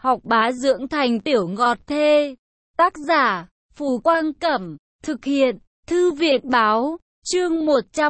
học bá dưỡng thành tiểu ngọt thê. Tác giả, Phù Quang Cẩm, thực hiện, Thư viện Báo, chương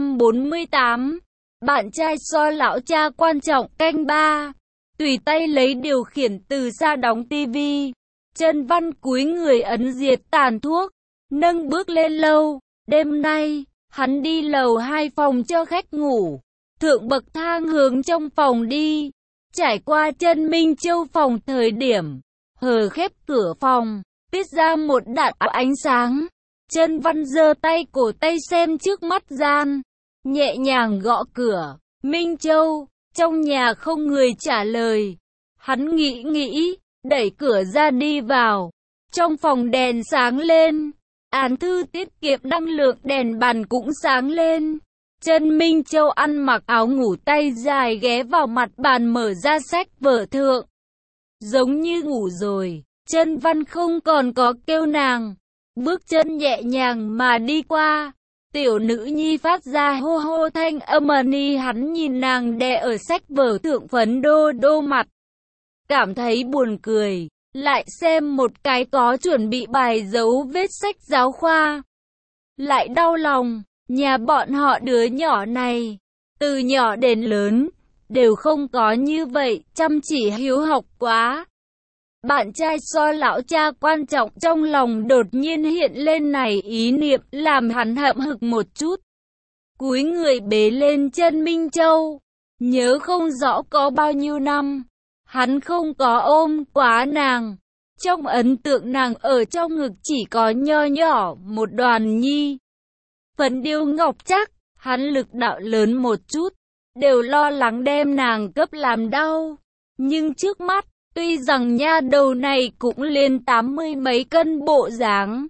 148. Bạn trai so lão cha quan trọng, canh 3. Tùy tay lấy điều khiển từ xa đóng tivi. Trần Văn cúi người ấn diệt tàn thuốc, nâng bước lên lầu. Đêm nay, hắn đi lầu 2 phòng cho khách ngủ. Thượng bậc thang hướng trong phòng đi. Trải qua chân Minh Châu phòng thời điểm, hờ khép cửa phòng, tiết ra một đạn ánh sáng. Trần Văn giơ tay cổ tay xem trước mắt gian, nhẹ nhàng gõ cửa. Minh Châu, trong nhà không người trả lời. Hắn nghĩ, đẩy cửa ra đi vào. Trong phòng đèn sáng lên, án thư tiết kiệm năng lượng đèn bàn cũng sáng lên. Trần Minh Châu ăn mặc áo ngủ tay dài ghé vào mặt bàn mở ra sách vở thượng. Giống như ngủ rồi, Trần Văn không còn có kêu nàng. Bước chân nhẹ nhàng mà đi qua. Tiểu nữ nhi phát ra hô hô thanh âm ni, hắn nhìn nàng đè ở sách vở thượng phấn đô mặt. Cảm thấy buồn cười, lại xem một cái có chuẩn bị bài dấu vết sách giáo khoa. Lại đau lòng, nhà bọn họ đứa nhỏ này, từ nhỏ đến lớn, đều không có như vậy, chăm chỉ hiếu học quá. Bạn trai so lão cha quan trọng, trong lòng đột nhiên hiện lên này ý niệm, làm hắn hậm hực một chút. Cúi người bế lên Trần Minh Châu, nhớ không rõ có bao nhiêu năm, hắn không có ôm quá nàng. Trong ấn tượng nàng ở trong ngực chỉ có nho nhỏ một đoàn nhi. Phấn điêu ngọc chắc, hắn lực đạo lớn một chút, đều lo lắng đem nàng cấp làm đau. Nhưng trước mắt, tuy rằng nha đầu này cũng lên 80 mấy cân bộ dáng,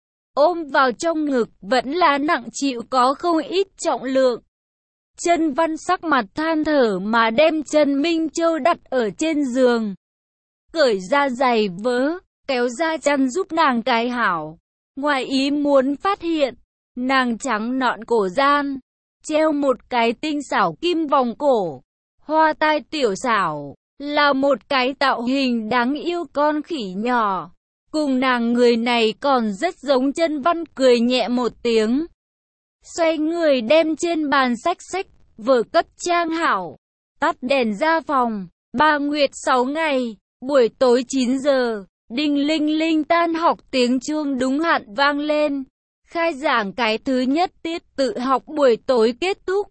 ôm vào trong ngực vẫn là nặng chịu có không ít trọng lượng. Trần Văn sắc mặt than thở mà đem Trần Minh Châu đặt ở trên giường, cởi ra giày vớ, kéo ra chăn giúp nàng cái hảo. Ngoài ý muốn phát hiện, nàng trắng nõn cổ gian, treo một cái tinh xảo kim vòng cổ, hoa tai tiểu xảo, là một cái tạo hình đáng yêu con khỉ nhỏ. Cùng nàng người này còn rất giống. Trần Văn cười nhẹ một tiếng, xoay người đem trên bàn sách vở cất trang hảo, tắt đèn ra phòng. Ba Nguyệt 6 ngày, buổi tối 9 giờ, đinh linh linh tan học tiếng chuông đúng hạn vang lên. Khai giảng cái thứ nhất tiết tự học buổi tối kết thúc.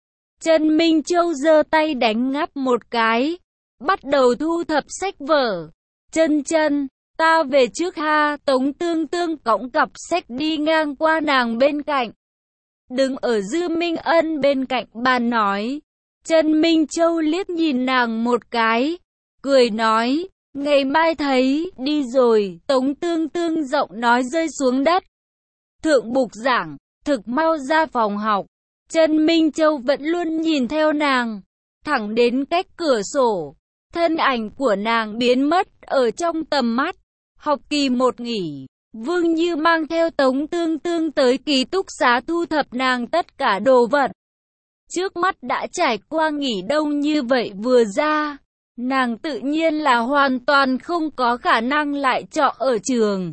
Trần Minh Châu giơ tay đánh ngáp một cái, bắt đầu thu thập sách vở. Chân, ta về trước ha. Tống Tương Tương cõng cặp sách đi ngang qua nàng bên cạnh, đứng ở Dư Minh Ân bên cạnh bàn nói. Trần Minh Châu liếc nhìn nàng một cái, cười nói, ngày mai thấy, đi rồi. Tống Tương Tương giọng nói rơi xuống đất. Thượng bục giảng, thực mau ra phòng học. Trần Minh Châu vẫn luôn nhìn theo nàng, thẳng đến cách cửa sổ. Thân ảnh của nàng biến mất ở trong tầm mắt. Học kỳ 1 nghỉ, Vương Như mang theo Tống Tương Tương tới ký túc xá thu thập nàng tất cả đồ vật. Trước mắt đã trải qua nghỉ đông như vậy vừa ra, nàng tự nhiên là hoàn toàn không có khả năng lại trọ ở trường.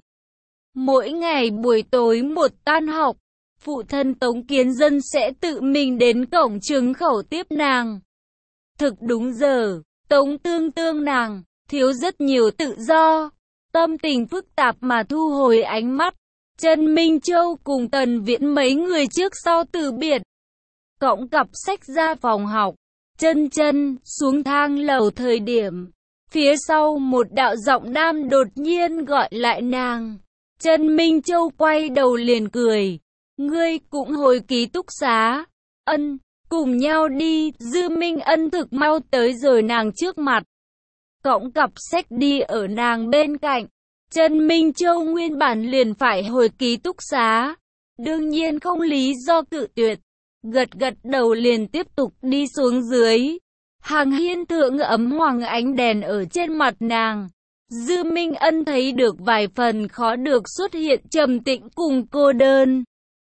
Mỗi ngày buổi tối một tan học, phụ thân Tống Kiến Dân sẽ tự mình đến cổng trường khẩu tiếp nàng. Thực đúng giờ, Tống Tương Tương nàng thiếu rất nhiều tự do, tâm tình phức tạp mà thu hồi ánh mắt. Trần Minh Châu cùng Tần Viễn mấy người trước sau từ biệt, cõng cặp sách ra phòng học. Chân xuống thang lầu thời điểm, phía sau một đạo giọng nam đột nhiên gọi lại nàng. Trần Minh Châu quay đầu liền cười, ngươi cũng hồi ký túc xá? Ân, cùng nhau đi. Dư Minh Ân thực mau tới rồi nàng trước mặt, cõng cặp sách đi ở nàng bên cạnh. Trần Minh Châu nguyên bản liền phải hồi ký túc xá, đương nhiên không lý do cự tuyệt, gật đầu liền tiếp tục đi xuống dưới. Hàng hiên thượng ấm hoàng ánh đèn ở trên mặt nàng. Dư Minh Ân thấy được vài phần khó được xuất hiện trầm tĩnh cùng cô đơn.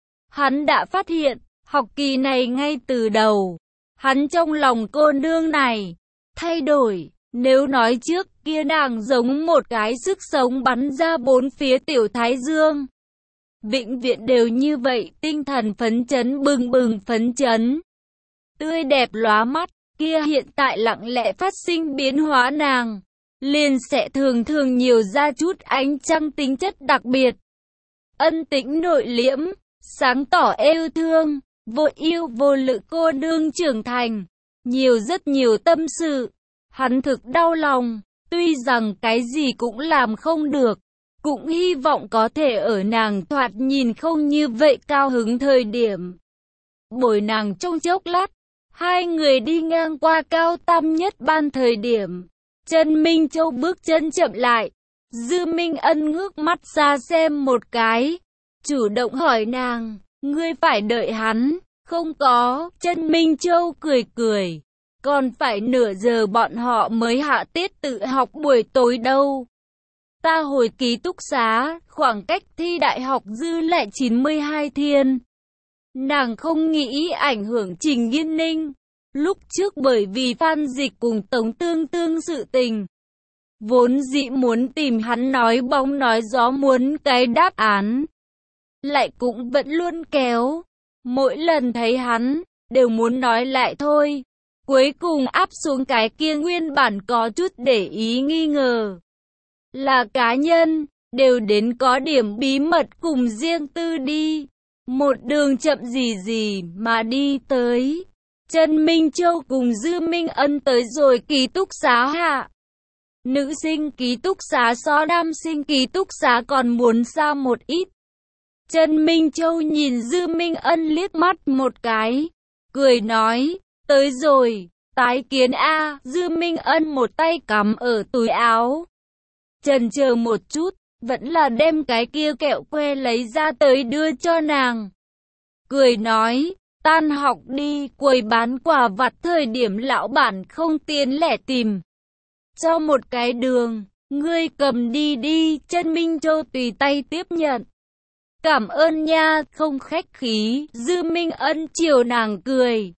Hắn đã phát hiện, học kỳ này ngay từ đầu, hắn trong lòng cô nương này thay đổi, Nếu nói trước kia nàng giống một cái sức sống bắn ra bốn phía tiểu thái dương. Vĩnh viễn đều như vậy, tinh thần phấn chấn, bừng bừng phấn chấn. Tươi đẹp lóa mắt, kia hiện tại lặng lẽ phát sinh biến hóa nàng. Liền sẽ thường thường nhiều ra chút ánh trăng tính chất đặc biệt. Ân tĩnh nội liễm, sáng tỏ yêu thương, vô yêu vô lự cô nương trưởng thành. Nhiều rất nhiều tâm sự. Hắn thực đau lòng, tuy rằng cái gì cũng làm không được. Cũng hy vọng có thể ở nàng thoạt nhìn không như vậy cao hứng thời điểm. Bồi nàng trong chốc lát, hai người đi ngang qua cao tam nhất ban thời điểm. Trần Minh Châu bước chân chậm lại. Dư Minh Ân ngước mắt ra xem một cái. Chủ động hỏi nàng, ngươi phải đợi hắn, không có. Trần Minh Châu cười cười. Còn phải nửa giờ bọn họ mới hạ tiết tự học buổi tối đâu. Ta hồi ký túc xá, khoảng cách thi đại học dư lại 92 thiên. Nàng không nghĩ ảnh hưởng Trình Nghiên Ninh. Lúc trước bởi vì Phan Dịch cùng Tống Tương Tương sự tình. Vốn dĩ muốn tìm hắn nói bóng nói gió muốn cái đáp án. Lại cũng vẫn luôn kéo. Mỗi lần thấy hắn, đều muốn nói lại thôi. Cuối cùng áp xuống cái kia nguyên bản có chút để ý nghi ngờ. Là cá nhân, đều đến có điểm bí mật cùng riêng tư đi. Một đường chậm gì mà đi tới. Trần Minh Châu cùng Dư Minh Ân tới rồi ký túc xá hạ. Nữ sinh ký túc xá so nam sinh ký túc xá còn muốn xa một ít. Trần Minh Châu nhìn Dư Minh Ân liếc mắt một cái. Cười nói, tới rồi, tái kiến a. Dư Minh Ân một tay cắm ở túi áo. Chần chờ một chút, vẫn là đem cái kia kẹo que lấy ra tới đưa cho nàng. Cười nói, tan học đi, quầy bán quà vặt thời điểm lão bản không tiến lẻ tìm. Cho một cái đường, ngươi cầm đi đi. Trần Minh Châu tùy tay tiếp nhận. Cảm ơn nha, không khách khí. Dư Minh Ân chiều nàng cười.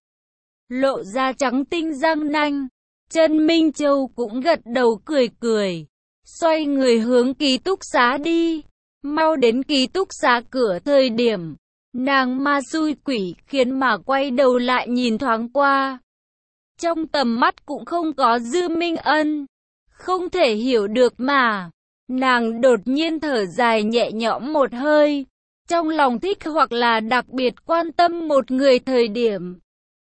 Lộ ra trắng tinh răng nanh. Trần Minh Châu cũng gật đầu cười cười. Xoay người hướng ký túc xá đi. Mau đến ký túc xá cửa thời điểm. Nàng ma xui quỷ khiến mà quay đầu lại nhìn thoáng qua. Trong tầm mắt cũng không có Dư Minh Ân. Không thể hiểu được mà. Nàng đột nhiên thở dài nhẹ nhõm một hơi. Trong lòng thích hoặc là đặc biệt quan tâm một người thời điểm.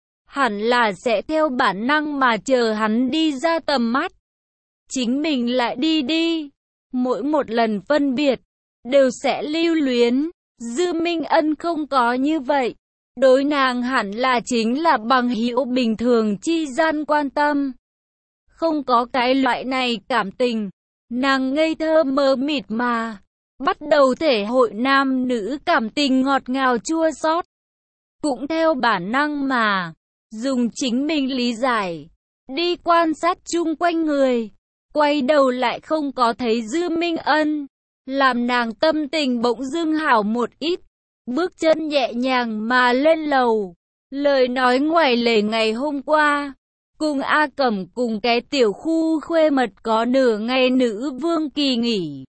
Hẳn là sẽ theo bản năng mà chờ hắn đi ra tầm mắt. Chính mình lại đi đi. Mỗi một lần phân biệt, đều sẽ lưu luyến. Dư Minh Ân không có như vậy. Đối nàng hẳn là chính là bằng hữu bình thường chi gian quan tâm. Không có cái loại này cảm tình. Nàng ngây thơ mờ mịt mà. Bắt đầu thể hội nam nữ cảm tình ngọt ngào chua xót. Cũng theo bản năng mà. Dùng chính mình lý giải. Đi quan sát chung quanh người. Quay đầu lại không có thấy Dư Minh Ân. Làm nàng tâm tình bỗng dưng hảo một ít. Bước chân nhẹ nhàng mà lên lầu. Lời nói ngoài lề ngày hôm qua. Cùng A Cẩm cùng cái tiểu khu khuê mật có nửa ngày nữ vương kỳ nghỉ.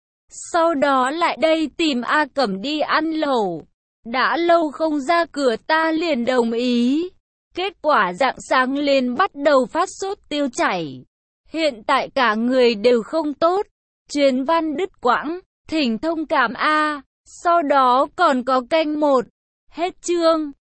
Sau đó lại đây tìm A Cẩm đi ăn lẩu. Đã lâu không ra cửa ta liền đồng ý. Kết quả rạng sáng lên bắt đầu phát sốt tiêu chảy. Hiện tại cả người đều không tốt. Truyền văn đứt quãng, thỉnh thông cảm A. Sau đó còn có canh một. Hết chương.